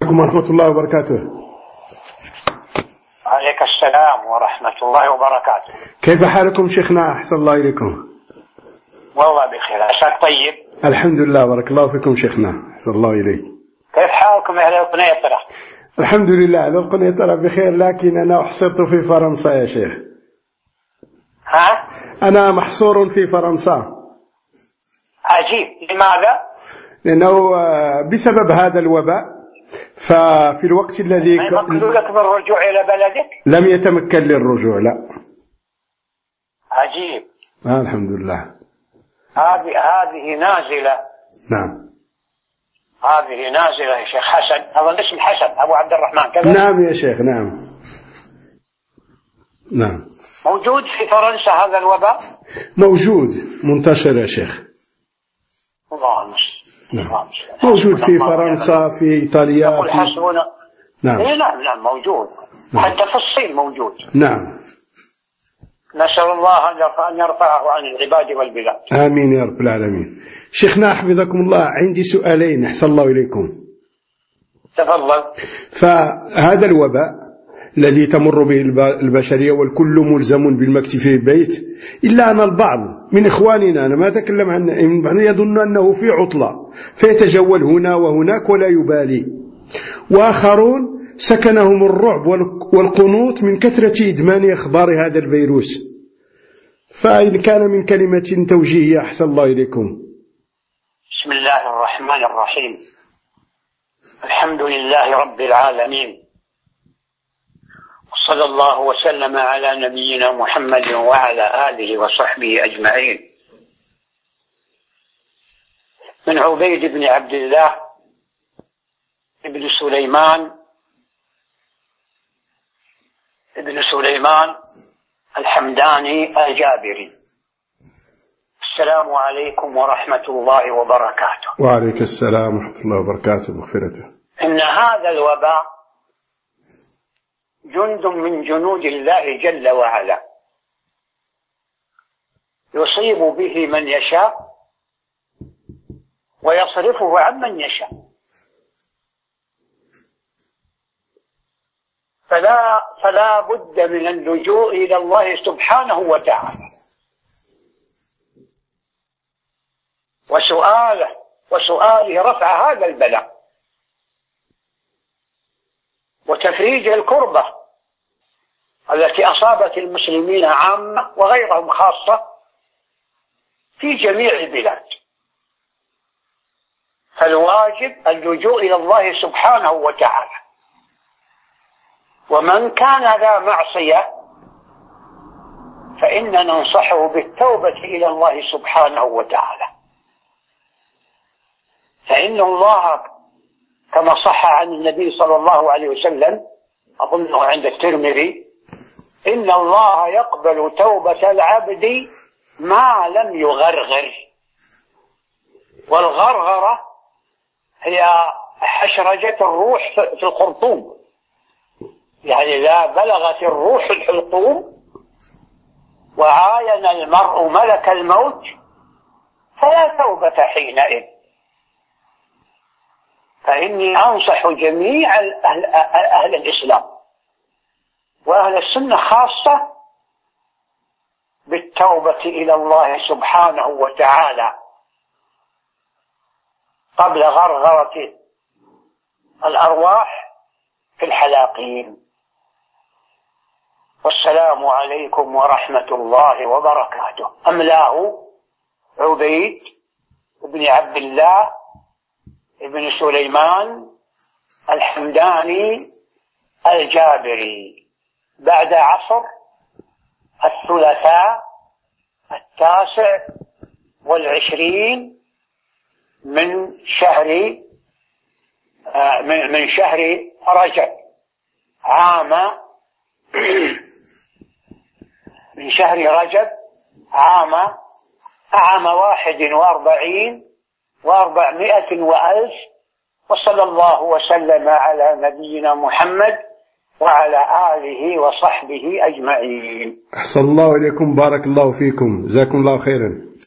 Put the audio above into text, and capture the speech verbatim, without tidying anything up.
عليكم ورحمة الله وبركاته. عليك السلام ورحمة الله وبركاته. كيف حالكم شيخنا؟ أحسن الله إليكم. والله بخير. عساك طيب؟ الحمد لله، بارك الله فيكم شيخنا، أحسن الله إليك. كيف حالكم أهل القنيطرة؟ الحمد لله، أهل القنيطرة بخير، لكن أنا حصرت في فرنسا يا شيخ. ها؟ أنا محصور في فرنسا. عجيب، لماذا؟ لأنه بسبب هذا الوباء، ففي الوقت الذي ما يمكن لك بالرجوع إلى بلدك؟ لم يتمكن للرجوع، لا. عجيب. آه الحمد لله. هذه هذه نازلة. نعم. هذه نازلة يا شيخ حسن، أظن اسم حسن أبو عبد الرحمن كذا؟ نعم يا شيخ، نعم. نعم. موجود في فرنسا هذا الوباء؟ موجود، منتشر يا شيخ. الله المستعان. نعم. موجود في فرنسا، في إيطاليا، في... نعم. إيه نعم نعم موجود. نعم. حتى في الصين موجود. نعم. نسأل الله أن يرفعه عن العباد والبلاد. آمين يا رب العالمين. شيخنا حفظكم الله، عندي سؤالين أحسن الله إليكم. تفضل. فهذا الوباء الذي تمر به البشرية والكل ملزم بالمكث في البيت، إلا أن البعض من إخواننا، أنا ما أتكلم عن يظن أنه في عطلة فيتجول هنا وهناك ولا يبالي، وآخرون سكنهم الرعب والقنوط من كثرة إدمان أخبار هذا الفيروس. فإن كان من كلمة توجيهية أحسن الله إليكم. بسم الله الرحمن الرحيم. الحمد لله رب العالمين، صلى الله وسلم على نبينا محمد وعلى آله وصحبه أجمعين. من عبيد بن عبد الله ابن سليمان ابن سليمان الحمداني الجابري. السلام عليكم ورحمة الله وبركاته. وعليك السلام ورحمة الله وبركاته ومغفرته. إن هذا الوباء جند من جنود الله جل وعلا، يصيب به من يشاء ويصرفه عن من يشاء، فلا فلا بد من اللجوء إلى الله سبحانه وتعالى وسؤاله وسؤاله رفع هذا البلاء وتفريج الكربة التي أصابت المسلمين عامة وغيرهم خاصة في جميع البلاد. فالواجب اللجوء إلى الله سبحانه وتعالى، ومن كان ذا معصية فإن ننصحه بالتوبة إلى الله سبحانه وتعالى، فإن الله كما صح عن النبي صلى الله عليه وسلم، أظنه عند الترمذي، إن الله يقبل توبة العبد ما لم يغرغر. والغرغرة هي حشرجة الروح في الخرطوم، يعني إذا بلغت الروح الحلقوم وعاين المرء ملك الموت فلا توبة حينئذ. فإني أنصح جميع أهل, أهل الإسلام وأهل السنة خاصة بالتوبة إلى الله سبحانه وتعالى قبل غرغرة الأرواح في الحلاقين. والسلام عليكم ورحمة الله وبركاته. أملاه عبيد بن عبد الله ابن سليمان الحمداني الجابري، بعد عصر الثلاثاء التاسع والعشرين من شهر من شهر رجب عام من شهر رجب عام عام واحد واربعين واربعمائة وألف. وصلى الله وسلم على نبينا محمد وعلى آله وصحبه أجمعين. أحسن الله إليكم، بارك الله فيكم، جزاكم الله خيرا.